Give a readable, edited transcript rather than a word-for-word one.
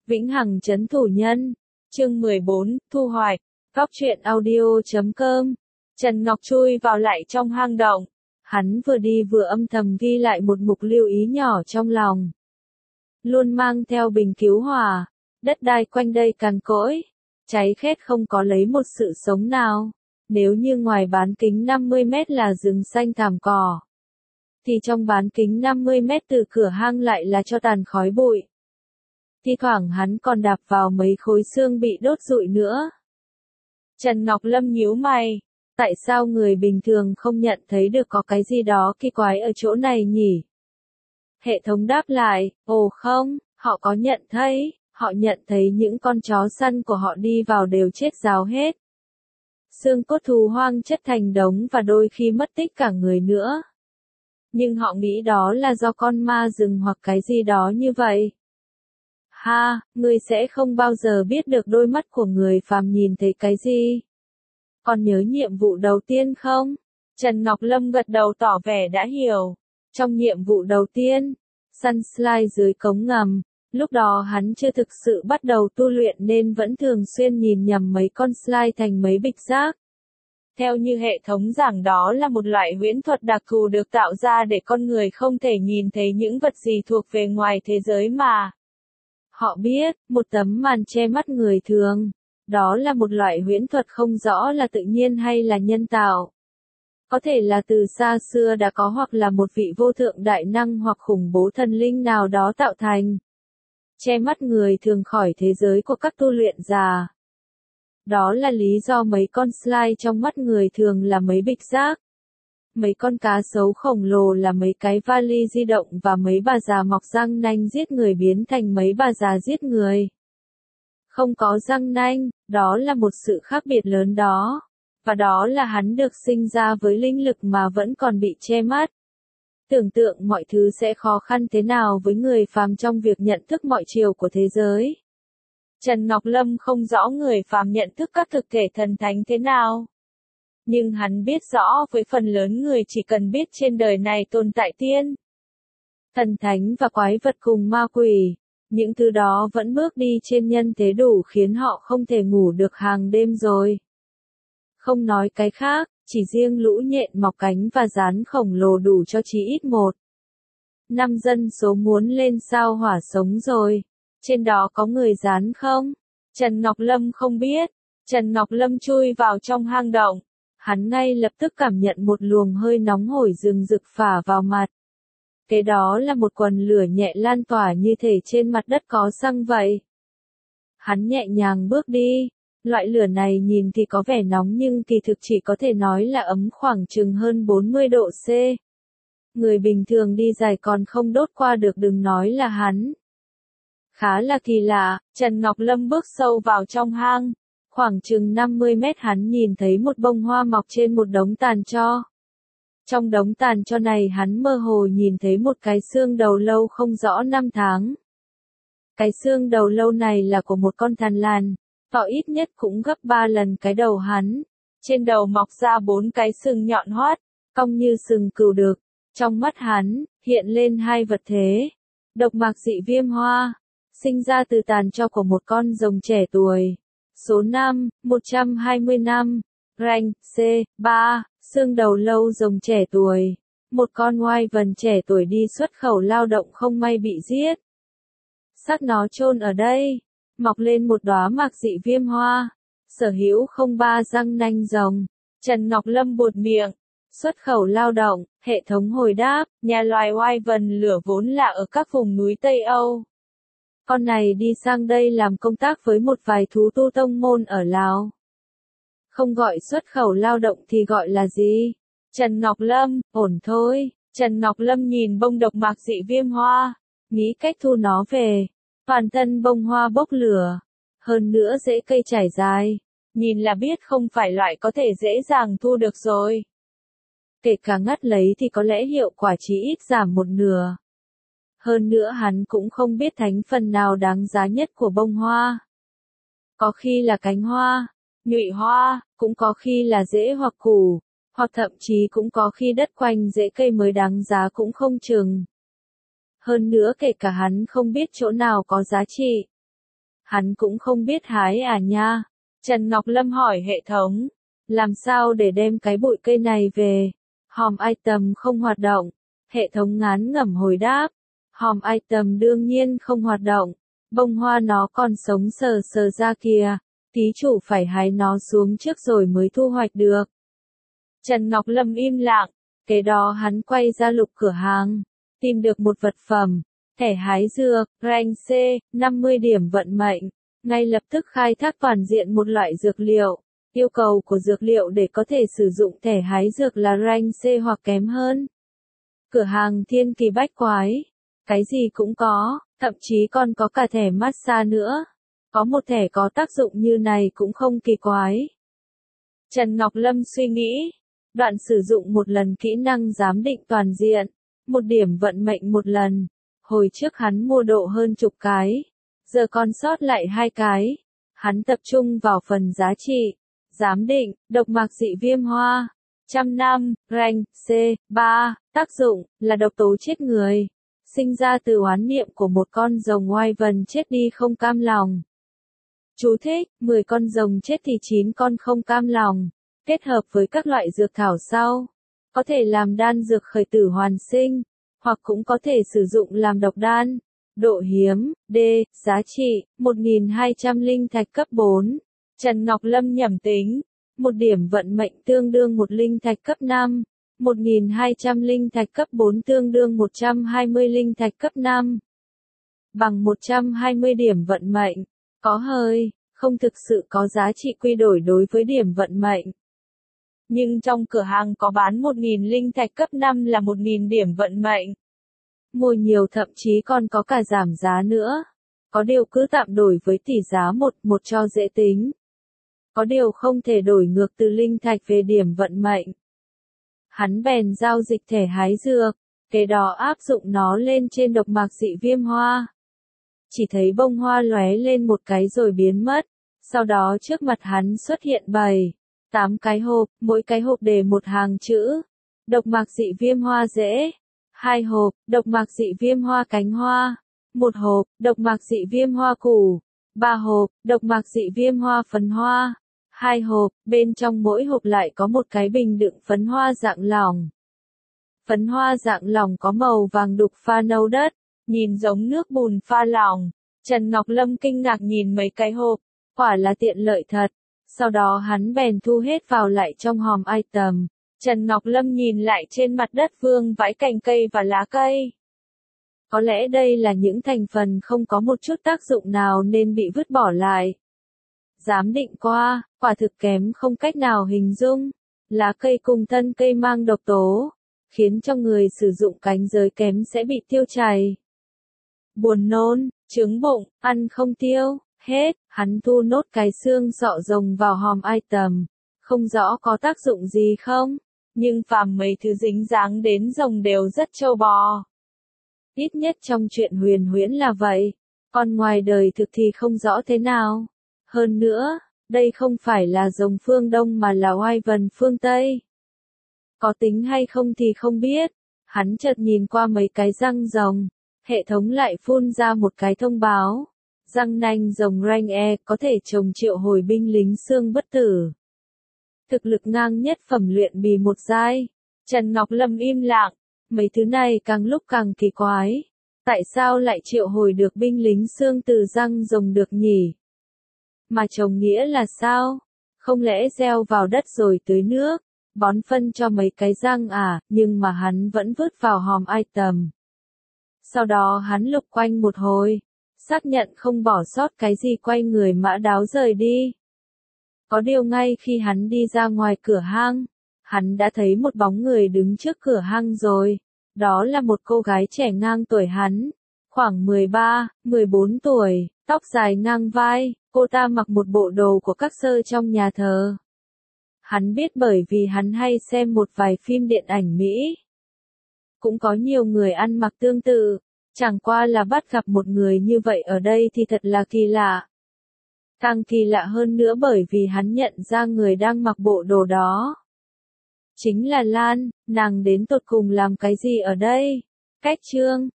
Vĩnh Hằng trấn thủ nhân. Chương 14, thu hoạch. Góc truyện audio.com. Trần Ngọc chui vào lại trong hang động. Hắn vừa đi vừa âm thầm ghi lại một mục lưu ý nhỏ trong lòng. Luôn mang theo bình cứu hỏa. Đất đai quanh đây cằn cỗi. Cháy khét không có lấy một sự sống nào. Nếu như ngoài bán kính 50 mét là rừng xanh thảm cỏ, thì trong bán kính 50 mét từ cửa hang lại là cho tàn khói bụi. Thi thoảng hắn còn đạp vào mấy khối xương bị đốt rụi nữa. Trần Ngọc Lâm nhíu mày. Tại sao người bình thường không nhận thấy được có cái gì đó kỳ quái ở chỗ này nhỉ? Hệ thống đáp lại, ồ không, họ có nhận thấy, họ nhận thấy những con chó săn của họ đi vào đều chết ráo hết. Xương cốt thú hoang chất thành đống và đôi khi mất tích cả người nữa. Nhưng họ nghĩ đó là do con ma rừng hoặc cái gì đó như vậy. Ha, ngươi sẽ không bao giờ biết được đôi mắt của người phàm nhìn thấy cái gì. Còn nhớ nhiệm vụ đầu tiên không? Trần Ngọc Lâm gật đầu tỏ vẻ đã hiểu. Trong nhiệm vụ đầu tiên, săn slime dưới cống ngầm, lúc đó hắn chưa thực sự bắt đầu tu luyện nên vẫn thường xuyên nhìn nhầm mấy con slime thành mấy bịch rác. Theo như hệ thống giảng đó là một loại huyễn thuật đặc thù được tạo ra để con người không thể nhìn thấy những vật gì thuộc về ngoài thế giới mà. Họ biết, một tấm màn che mắt người thường. Đó là một loại huyễn thuật không rõ là tự nhiên hay là nhân tạo. Có thể là từ xa xưa đã có hoặc là một vị vô thượng đại năng hoặc khủng bố thần linh nào đó tạo thành. Che mắt người thường khỏi thế giới của các tu luyện giả. Đó là lý do mấy con slime trong mắt người thường là mấy bịch rác. Mấy con cá sấu khổng lồ là mấy cái vali di động và mấy bà già mọc răng nanh giết người biến thành mấy bà già giết người. Không có răng nanh, đó là một sự khác biệt lớn đó. Và đó là hắn được sinh ra với linh lực mà vẫn còn bị che mắt. Tưởng tượng mọi thứ sẽ khó khăn thế nào với người phàm trong việc nhận thức mọi chiều của thế giới. Trần Ngọc Lâm không rõ người phàm nhận thức các thực thể thần thánh thế nào. Nhưng hắn biết rõ với phần lớn người chỉ cần biết trên đời này tồn tại tiên, thần thánh và quái vật cùng ma quỷ. Những thứ đó vẫn bước đi trên nhân thế đủ khiến họ không thể ngủ được hàng đêm rồi. Không nói cái khác, chỉ riêng lũ nhện mọc cánh và rán khổng lồ đủ cho chí ít 1/5 dân số muốn lên sao hỏa sống rồi. Trên đó có người rán không? Trần Ngọc Lâm không biết. Trần Ngọc Lâm chui vào trong hang động. Hắn ngay lập tức cảm nhận một luồng hơi nóng hổi rừng rực phả vào mặt. Kế đó là một quần lửa nhẹ lan tỏa như thể trên mặt đất có xăng vậy. Hắn nhẹ nhàng bước đi. Loại lửa này nhìn thì có vẻ nóng nhưng kỳ thực chỉ có thể nói là ấm khoảng chừng hơn 40 độ C. Người bình thường đi dài còn không đốt qua được đừng nói là hắn. Khá là kỳ lạ, Trần Ngọc Lâm bước sâu vào trong hang. Khoảng chừng 50 mét hắn nhìn thấy một bông hoa mọc trên một đống tàn tro. Trong đống tàn tro này hắn mơ hồ nhìn thấy một cái xương đầu lâu không rõ năm tháng. Cái xương đầu lâu này là của một con thằn lằn, to ít nhất cũng gấp 3 lần cái đầu hắn. Trên đầu mọc ra 4 cái sừng nhọn hoắt, cong như sừng cừu đực. Trong mắt hắn, hiện lên hai vật thế. Độc mạc dị viêm hoa, sinh ra từ tàn tro của một con rồng trẻ tuổi. Số 5, 120 năm. Rank, C3, xương đầu lâu rồng trẻ tuổi. Một con oai vần trẻ tuổi đi xuất khẩu lao động không may bị giết. Xác nó chôn ở đây. Mọc lên một đóa mạc dị viêm hoa. Sở hữu không 3 răng nanh rồng. Trần Ngọc Lâm buột miệng. Xuất khẩu lao động, hệ thống hồi đáp, nhà loài oai vần lửa vốn là ở các vùng núi Tây Âu. Con này đi sang đây làm công tác với một vài thú tu tông môn ở Lào. Không gọi xuất khẩu lao động thì gọi là gì? Trần Ngọc Lâm, ổn thôi. Trần Ngọc Lâm nhìn bông độc mạc dị viêm hoa, nghĩ cách thu nó về. Toàn thân bông hoa bốc lửa. Hơn nữa rễ cây trải dài. Nhìn là biết không phải loại có thể dễ dàng thu được rồi. Kể cả ngắt lấy thì có lẽ hiệu quả chỉ ít giảm 1/2. Hơn nữa hắn cũng không biết thành phần nào đáng giá nhất của bông hoa. Có khi là cánh hoa, nhụy hoa, cũng có khi là rễ hoặc củ, hoặc thậm chí cũng có khi đất quanh rễ cây mới đáng giá cũng không chừng. Hơn nữa kể cả hắn không biết chỗ nào có giá trị. Hắn cũng không biết hái à nha. Trần Ngọc Lâm hỏi hệ thống. Làm sao để đem cái bụi cây này về? Hòm item không hoạt động. Hệ thống ngán ngẩm hồi đáp. Hòm item đương nhiên không hoạt động. Bông hoa nó còn sống sờ sờ ra kìa. Thí chủ phải hái nó xuống trước rồi mới thu hoạch được. Trần Ngọc Lâm im lặng. Kế đó hắn quay ra lục cửa hàng. Tìm được một vật phẩm. Thẻ hái dược, rank C, 50 điểm vận mệnh. Ngay lập tức khai thác toàn diện một loại dược liệu. Yêu cầu của dược liệu để có thể sử dụng thẻ hái dược là rank C hoặc kém hơn. Cửa hàng thiên kỳ bách quái. Cái gì cũng có, thậm chí còn có cả thẻ massage nữa. Có một thẻ có tác dụng như này cũng không kỳ quái. Trần Ngọc Lâm suy nghĩ. Đoạn sử dụng một lần kỹ năng giám định toàn diện. 1 điểm vận mệnh một lần. Hồi trước hắn mua độ hơn chục cái. Giờ còn sót lại 2 cái. Hắn tập trung vào phần giá trị. Giám định, độc mạc dị viêm hoa. 100 năm, rank C, 3, tác dụng, là độc tố chết người. Sinh ra từ oán niệm của một con rồng oai vần chết đi không cam lòng. Chú thích, 10 con rồng chết thì 9 con không cam lòng. Kết hợp với các loại dược thảo sau. Có thể làm đan dược khởi tử hoàn sinh. Hoặc cũng có thể sử dụng làm độc đan. Độ hiếm, D, giá trị, 1.200 linh thạch cấp 4. Trần Ngọc Lâm nhẩm tính. 1 điểm vận mệnh tương đương 1 linh thạch cấp 5. 1.200 linh thạch cấp 4 tương đương 120 linh thạch cấp 5. Bằng 120 điểm vận mệnh. Có hơi, không thực sự có giá trị quy đổi đối với điểm vận mệnh. Nhưng trong cửa hàng có bán 1.000 linh thạch cấp 5 là 1.000 điểm vận mệnh. Mua nhiều thậm chí còn có cả giảm giá nữa. Có điều cứ tạm đổi với tỷ giá 1:1 cho dễ tính. Có điều không thể đổi ngược từ linh thạch về điểm vận mệnh. Hắn bèn giao dịch thẻ hái dược, kế đó áp dụng nó lên trên độc mạc dị viêm hoa. Chỉ thấy bông hoa lóe lên một cái rồi biến mất. Sau đó trước mặt hắn xuất hiện 7-8 cái hộp, mỗi cái hộp để một hàng chữ. Độc mạc dị viêm hoa rễ. 2 hộp, độc mạc dị viêm hoa cánh hoa. 1 hộp, độc mạc dị viêm hoa củ. 3 hộp, độc mạc dị viêm hoa phấn hoa. 2 hộp, bên trong mỗi hộp lại có một cái bình đựng phấn hoa dạng lỏng. Phấn hoa dạng lỏng có màu vàng đục pha nâu đất, nhìn giống nước bùn pha lỏng. Trần Ngọc Lâm kinh ngạc nhìn mấy cái hộp, quả là tiện lợi thật. Sau đó hắn bèn thu hết vào lại trong hòm item. Trần Ngọc Lâm nhìn lại trên mặt đất vương vãi cành cây và lá cây. Có lẽ đây là những thành phần không có một chút tác dụng nào nên bị vứt bỏ lại. Giám định qua, quả thực kém không cách nào hình dung. Lá cây cùng thân cây mang độc tố, khiến cho người sử dụng cánh giới kém sẽ bị tiêu chảy. Buồn nôn, trướng bụng, ăn không tiêu, hết, hắn thu nốt cái xương sọ rồng vào hòm item. Không rõ có tác dụng gì không, nhưng phàm mấy thứ dính dáng đến rồng đều rất trâu bò. Ít nhất trong chuyện huyền huyễn là vậy, còn ngoài đời thực thì không rõ thế nào. Hơn nữa, đây không phải là rồng phương Đông mà là oai vần phương Tây. Có tính hay không thì không biết. Hắn chợt nhìn qua mấy cái răng rồng. Hệ thống lại phun ra một cái thông báo. Răng nanh rồng rank E có thể trồng triệu hồi binh lính xương bất tử. Thực lực ngang nhất phẩm luyện bì 1 giai. Trần Ngọc Lâm im lặng. Mấy thứ này càng lúc càng kỳ quái. Tại sao lại triệu hồi được binh lính xương từ răng rồng được nhỉ? Mà trồng nghĩa là sao? Không lẽ gieo vào đất rồi tưới nước, bón phân cho mấy cái răng à? Nhưng mà hắn vẫn vứt vào hòm item. Sau đó hắn lục quanh một hồi, xác nhận không bỏ sót cái gì, quay người mã đáo rời đi. Có điều ngay khi hắn đi ra ngoài cửa hang, hắn đã thấy một bóng người đứng trước cửa hang rồi. Đó là một cô gái trẻ ngang tuổi hắn, khoảng 13-14 tuổi, tóc dài ngang vai, cô ta mặc một bộ đồ của các sơ trong nhà thờ. Hắn biết bởi vì hắn hay xem một vài phim điện ảnh Mỹ. Cũng có nhiều người ăn mặc tương tự, chẳng qua là bắt gặp một người như vậy ở đây thì thật là kỳ lạ. Càng kỳ lạ hơn nữa bởi vì hắn nhận ra người đang mặc bộ đồ đó chính là Lan. Nàng đến tột cùng làm cái gì ở đây? Cách chương